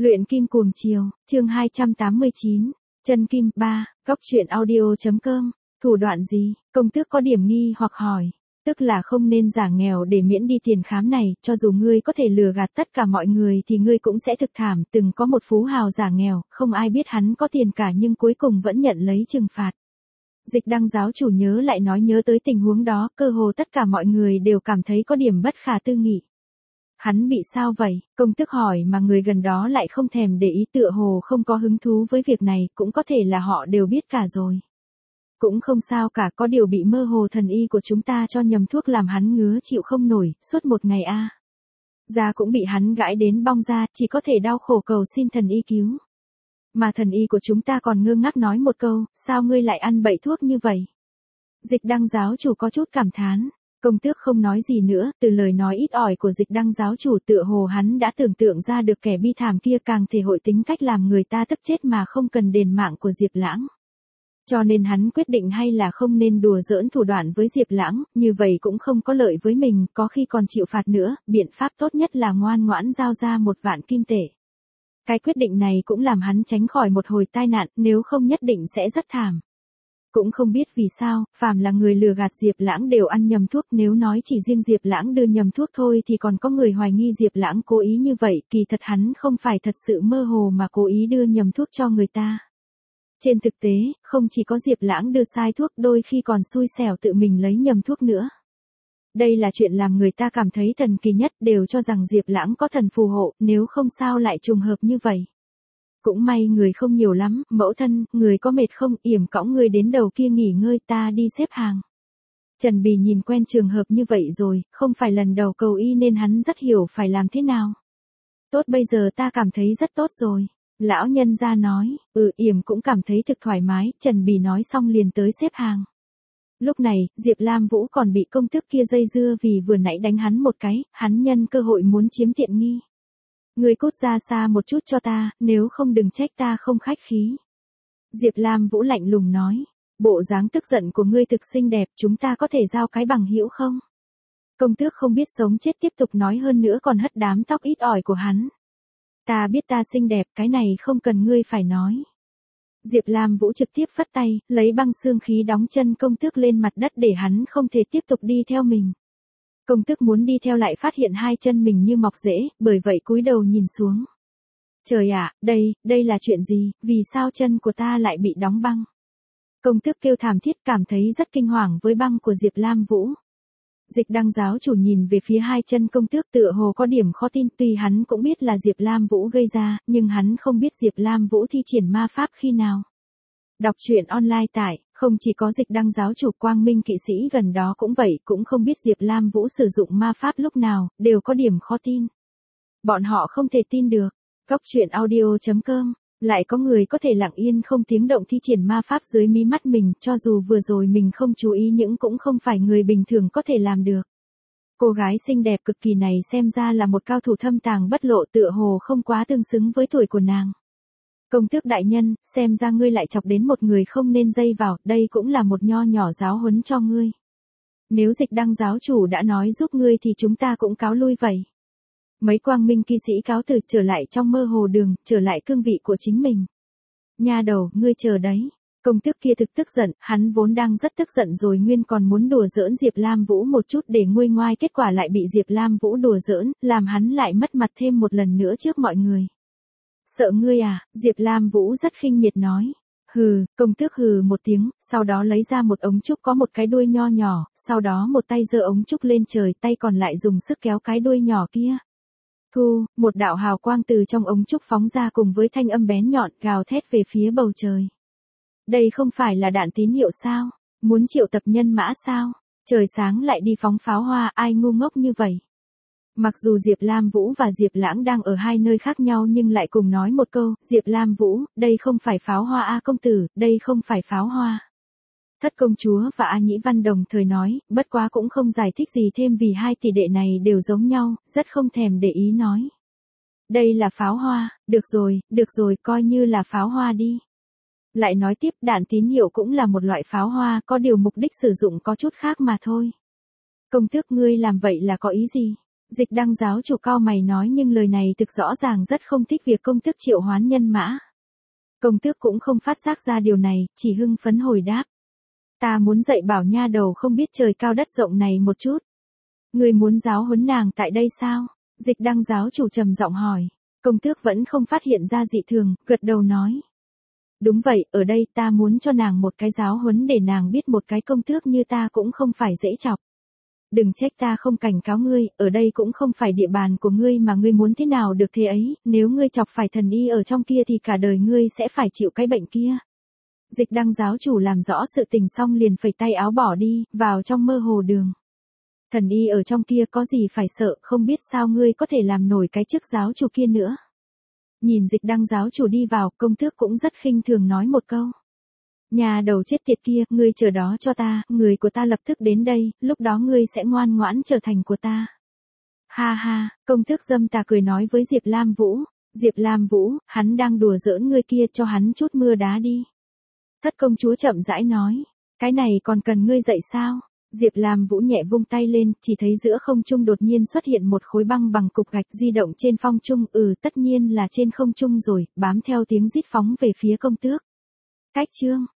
Luyện kim cuồng chiều, chương 289, chân kim 3, góc truyện audio.com, thủ đoạn gì, công tước có điểm nghi hoặc hỏi, tức là không nên giả nghèo để miễn đi tiền khám này, cho dù ngươi có thể lừa gạt tất cả mọi người thì ngươi cũng sẽ thực thảm, từng có một phú hào giả nghèo, không ai biết hắn có tiền cả nhưng cuối cùng vẫn nhận lấy trừng phạt. Dịch Đăng giáo chủ nhớ lại nói nhớ tới tình huống đó, cơ hồ tất cả mọi người đều cảm thấy có điểm bất khả tư nghị. Hắn bị sao vậy? Công tước hỏi mà người gần đó lại không thèm để ý, tựa hồ không có hứng thú với việc này, cũng có thể là họ đều biết cả rồi. Cũng không sao cả, có điều bị mơ hồ thần y của chúng ta cho nhầm thuốc làm hắn ngứa chịu không nổi, suốt một ngày a. Da cũng bị hắn gãi đến bong ra, chỉ có thể đau khổ cầu xin thần y cứu. Mà thần y của chúng ta còn ngơ ngác nói một câu, sao ngươi lại ăn bậy thuốc như vậy? Dịch Đăng giáo chủ có chút cảm thán. Công tước không nói gì nữa, từ lời nói ít ỏi của Dịch Đăng giáo chủ tựa hồ hắn đã tưởng tượng ra được kẻ bi thảm kia càng thể hội tính cách làm người ta tức chết mà không cần đền mạng của Diệp Lãng. Cho nên hắn quyết định hay là không nên đùa giỡn thủ đoạn với Diệp Lãng, như vậy cũng không có lợi với mình, có khi còn chịu phạt nữa, biện pháp tốt nhất là ngoan ngoãn giao ra 1.000 kim tệ. Cái quyết định này cũng làm hắn tránh khỏi một hồi tai nạn, nếu không nhất định sẽ rất thảm. Cũng không biết vì sao, phàm là người lừa gạt Diệp Lãng đều ăn nhầm thuốc, nếu nói chỉ riêng Diệp Lãng đưa nhầm thuốc thôi thì còn có người hoài nghi Diệp Lãng cố ý như vậy, kỳ thật hắn không phải thật sự mơ hồ mà cố ý đưa nhầm thuốc cho người ta. Trên thực tế, không chỉ có Diệp Lãng đưa sai thuốc, đôi khi còn xui xẻo tự mình lấy nhầm thuốc nữa. Đây là chuyện làm người ta cảm thấy thần kỳ nhất, đều cho rằng Diệp Lãng có thần phù hộ, nếu không sao lại trùng hợp như vậy. Cũng may người không nhiều lắm, mẫu thân, người có mệt không, yểm cõng người đến đầu kia nghỉ ngơi, ta đi xếp hàng. Trần Bì nhìn quen trường hợp như vậy rồi, không phải lần đầu cầu y nên hắn rất hiểu phải làm thế nào. Tốt, bây giờ ta cảm thấy rất tốt rồi. Lão nhân gia nói, yểm cũng cảm thấy thực thoải mái, Trần Bì nói xong liền tới xếp hàng. Lúc này, Diệp Lam Vũ còn bị công tước kia dây dưa vì vừa nãy đánh hắn một cái, hắn nhân cơ hội muốn chiếm tiện nghi. Ngươi cút ra xa một chút cho ta, nếu không đừng trách ta không khách khí. Diệp Lam Vũ lạnh lùng nói, bộ dáng tức giận của ngươi thực xinh đẹp, chúng ta có thể giao cái bằng hữu không? Công tước không biết sống chết tiếp tục nói hơn nữa còn hất đám tóc ít ỏi của hắn. Ta biết ta xinh đẹp, cái này không cần ngươi phải nói. Diệp Lam Vũ trực tiếp phất tay, lấy băng xương khí đóng chân công tước lên mặt đất để hắn không thể tiếp tục đi theo mình. Công tước muốn đi theo lại phát hiện hai chân mình như mọc rễ, bởi vậy cúi đầu nhìn xuống. Trời ạ, đây là chuyện gì, vì sao chân của ta lại bị đóng băng? Công tước kêu thảm thiết, cảm thấy rất kinh hoàng với băng của Diệp Lam Vũ. Dịch Đăng giáo chủ nhìn về phía hai chân công tước tựa hồ có điểm khó tin, tuy hắn cũng biết là Diệp Lam Vũ gây ra, nhưng hắn không biết Diệp Lam Vũ thi triển ma pháp khi nào. Đọc truyện online tại, không chỉ có Dịch Đăng giáo chủ, Quang Minh kỵ sĩ gần đó cũng vậy, cũng không biết Diệp Lam Vũ sử dụng ma pháp lúc nào, đều có điểm khó tin. Bọn họ không thể tin được. Góc truyện audio.com, lại có người có thể lặng yên không tiếng động thi triển ma pháp dưới mí mắt mình, cho dù vừa rồi mình không chú ý nhưng cũng không phải người bình thường có thể làm được. Cô gái xinh đẹp cực kỳ này xem ra là một cao thủ thâm tàng bất lộ, tựa hồ không quá tương xứng với tuổi của nàng. Công tước đại nhân, xem ra ngươi lại chọc đến một người không nên dây vào, đây cũng là một nho nhỏ giáo huấn cho ngươi. Nếu Dịch Đăng giáo chủ đã nói giúp ngươi thì chúng ta cũng cáo lui vậy. Mấy Quang Minh kỵ sĩ cáo từ trở lại trong mơ hồ đường, trở lại cương vị của chính mình. Nha đầu, ngươi chờ đấy. Công tước kia thực tức giận, hắn vốn đang rất tức giận rồi, nguyên còn muốn đùa giỡn Diệp Lam Vũ một chút để nguôi ngoai, kết quả lại bị Diệp Lam Vũ đùa giỡn, làm hắn lại mất mặt thêm một lần nữa trước mọi người. Sợ ngươi à, Diệp Lam Vũ rất khinh miệt nói. Hừ, công tước hừ một tiếng, sau đó lấy ra một ống trúc có một cái đuôi nho nhỏ, sau đó một tay giơ ống trúc lên trời, tay còn lại dùng sức kéo cái đuôi nhỏ kia. Thu, một đạo hào quang từ trong ống trúc phóng ra cùng với thanh âm bén nhọn gào thét về phía bầu trời. Đây không phải là đạn tín hiệu sao? Muốn triệu tập nhân mã sao? Trời sáng lại đi phóng pháo hoa, ai ngu ngốc như vậy? Mặc dù Diệp Lam Vũ và Diệp Lãng đang ở hai nơi khác nhau nhưng lại cùng nói một câu, Diệp Lam Vũ, đây không phải pháo hoa a công tử, đây không phải pháo hoa. Thất công chúa và A Nhĩ Văn đồng thời nói, bất quá cũng không giải thích gì thêm vì hai tỷ đệ này đều giống nhau, rất không thèm để ý nói. Đây là pháo hoa, được rồi, coi như là pháo hoa đi. Lại nói tiếp, đạn tín hiệu cũng là một loại pháo hoa, có điều mục đích sử dụng có chút khác mà thôi. Công tước ngươi làm vậy là có ý gì? Dịch đăng giáo chủ cau mày nói nhưng lời này thực rõ ràng rất không thích việc công tước triệu hoán nhân mã. Công tước cũng không phát giác ra điều này, chỉ hưng phấn hồi đáp. Ta muốn dạy bảo nha đầu không biết trời cao đất rộng này một chút. Ngươi muốn giáo huấn nàng tại đây sao? Dịch đăng giáo chủ trầm giọng hỏi. Công tước vẫn không phát hiện ra dị thường, gật đầu nói. Đúng vậy, ở đây ta muốn cho nàng một cái giáo huấn để nàng biết một cái công tước như ta cũng không phải dễ chọc. Đừng trách ta không cảnh cáo ngươi, ở đây cũng không phải địa bàn của ngươi mà ngươi muốn thế nào được thế ấy, nếu ngươi chọc phải thần y ở trong kia thì cả đời ngươi sẽ phải chịu cái bệnh kia. Dịch đăng giáo chủ làm rõ sự tình xong liền phẩy tay áo bỏ đi, vào trong mơ hồ đường. Thần y ở trong kia có gì phải sợ, không biết sao ngươi có thể làm nổi cái chức giáo chủ kia nữa. Nhìn dịch đăng giáo chủ đi vào, công tước cũng rất khinh thường nói một câu. Nhà đầu chết tiệt kia, ngươi chờ đó cho ta, người của ta lập tức đến đây, lúc đó ngươi sẽ ngoan ngoãn trở thành của ta. Ha ha, công tước dâm tà cười nói với Diệp Lam Vũ. Diệp Lam Vũ, hắn đang đùa giỡn ngươi kia, cho hắn chút mưa đá đi. Thất công chúa chậm rãi nói. Cái này còn cần ngươi dạy sao? Diệp Lam Vũ nhẹ vung tay lên, chỉ thấy giữa không trung đột nhiên xuất hiện một khối băng bằng cục gạch di động trên phong trung, tất nhiên là trên không trung rồi, bám theo tiếng rít phóng về phía công tước. Cách chương